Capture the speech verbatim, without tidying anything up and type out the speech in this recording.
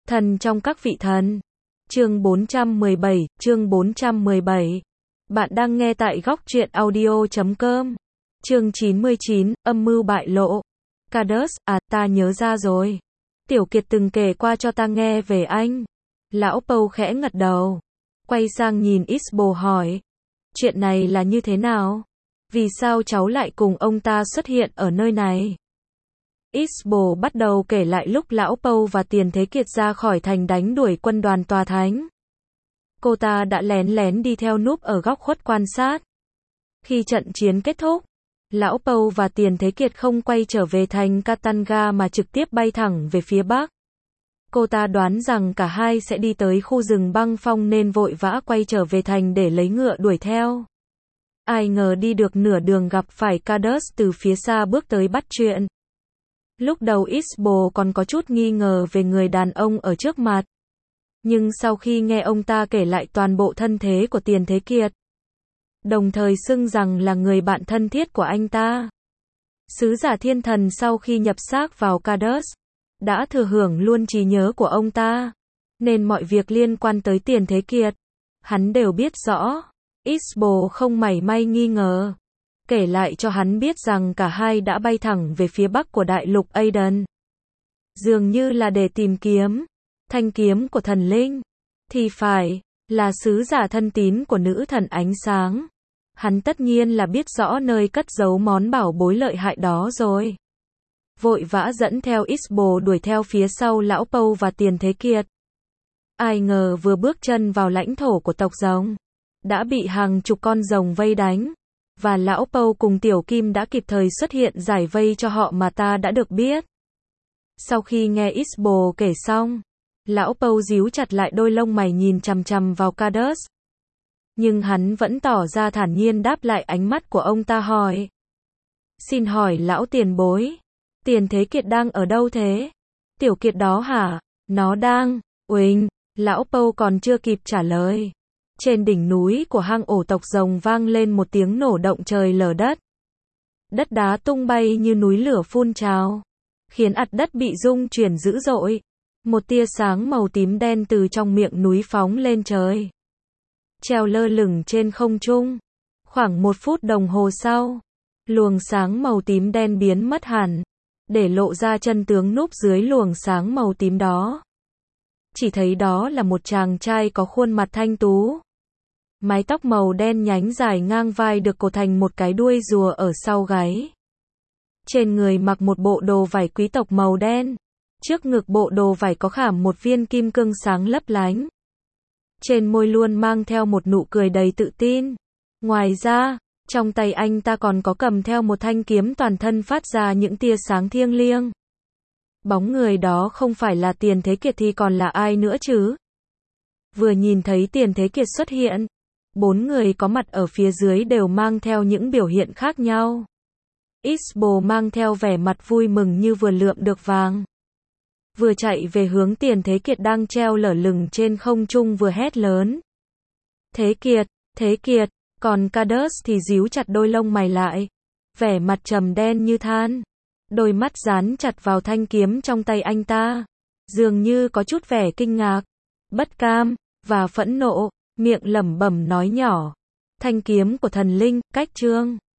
Thần trong các vị thần. Chương bốn trăm mười bảy, chương bốn trăm mười bảy. Bạn đang nghe tại góc truyện audio chấm com. Chương chín mươi chín, âm mưu bại lộ. Cadus, à, ta nhớ ra rồi. Tiểu Kiệt từng kể qua cho ta nghe về anh. Lão Pâu khẽ gật đầu. Quay sang nhìn Isbo hỏi. Chuyện này là như thế nào? Vì sao cháu lại cùng ông ta xuất hiện ở nơi này? Isbo bắt đầu kể lại lúc Lão Pâu và Tiền Thế Kiệt ra khỏi thành đánh đuổi quân đoàn tòa thánh. Cô ta đã lén lén đi theo núp ở góc khuất quan sát. Khi trận chiến kết thúc, Lão Pâu và Tiền Thế Kiệt không quay trở về thành Katanga mà trực tiếp bay thẳng về phía bắc. Cô ta đoán rằng cả hai sẽ đi tới khu rừng băng phong nên vội vã quay trở về thành để lấy ngựa đuổi theo. Ai ngờ đi được nửa đường gặp phải Cadus từ phía xa bước tới bắt chuyện. Lúc đầu Isbo còn có chút nghi ngờ về người đàn ông ở trước mặt. Nhưng sau khi nghe ông ta kể lại toàn bộ thân thế của Tiền Thế Kiệt, đồng thời xưng rằng là người bạn thân thiết của anh ta, sứ giả thiên thần sau khi nhập xác vào Cadus, đã thừa hưởng luôn trí nhớ của ông ta, nên mọi việc liên quan tới Tiền Thế Kiệt, hắn đều biết rõ. Isbo không mảy may nghi ngờ, kể lại cho hắn biết rằng cả hai đã bay thẳng về phía bắc của đại lục Aden. Dường như là để tìm kiếm thanh kiếm của thần linh, thì phải là sứ giả thân tín của nữ thần ánh sáng. Hắn tất nhiên là biết rõ nơi cất giấu món bảo bối lợi hại đó rồi. Vội vã dẫn theo Isbo đuổi theo phía sau Lão Pâu và Tiền Thế Kiệt. Ai ngờ vừa bước chân vào lãnh thổ của tộc rồng, đã bị hàng chục con rồng vây đánh, và Lão Pâu cùng Tiểu Kim đã kịp thời xuất hiện giải vây cho họ mà ta đã được biết. Sau khi nghe Isbo kể xong, Lão Pâu díu chặt lại đôi lông mày nhìn chằm chằm vào Cadus. Nhưng hắn vẫn tỏ ra thản nhiên đáp lại ánh mắt của ông ta hỏi. Xin hỏi lão tiền bối, Tiền Thế Kiệt đang ở đâu thế? Tiểu Kiệt đó hả? Nó đang, uỳnh, Lão Pâu còn chưa kịp trả lời. Trên đỉnh núi của hang ổ tộc rồng vang lên một tiếng nổ động trời lở đất. Đất đá tung bay như núi lửa phun trào, khiến ặt đất bị rung chuyển dữ dội. Một tia sáng màu tím đen từ trong miệng núi phóng lên trời, treo lơ lửng trên không trung. Khoảng một phút đồng hồ sau, luồng sáng màu tím đen biến mất hẳn, để lộ ra chân tướng núp dưới luồng sáng màu tím đó. Chỉ thấy đó là một chàng trai có khuôn mặt thanh tú, mái tóc màu đen nhánh dài ngang vai được cột thành một cái đuôi rùa ở sau gáy. Trên người mặc một bộ đồ vải quý tộc màu đen, trước ngực bộ đồ vải có khảm một viên kim cương sáng lấp lánh. Trên môi luôn mang theo một nụ cười đầy tự tin. Ngoài ra, trong tay anh ta còn có cầm theo một thanh kiếm toàn thân phát ra những tia sáng thiêng liêng. Bóng người đó không phải là Tiền Thế Kiệt thì còn là ai nữa chứ? Vừa nhìn thấy Tiền Thế Kiệt xuất hiện, bốn người có mặt ở phía dưới đều mang theo những biểu hiện khác nhau. Isbo mang theo vẻ mặt vui mừng như vừa lượm được vàng, vừa chạy về hướng Tiền Thế Kiệt đang treo lở lửng trên không trung vừa hét lớn. Thế Kiệt, Thế Kiệt, còn Cadus thì díu chặt đôi lông mày lại, vẻ mặt trầm đen như than, đôi mắt dán chặt vào thanh kiếm trong tay anh ta, dường như có chút vẻ kinh ngạc, bất cam, và phẫn nộ, miệng lẩm bẩm nói nhỏ. Thanh kiếm của thần linh, cách chương.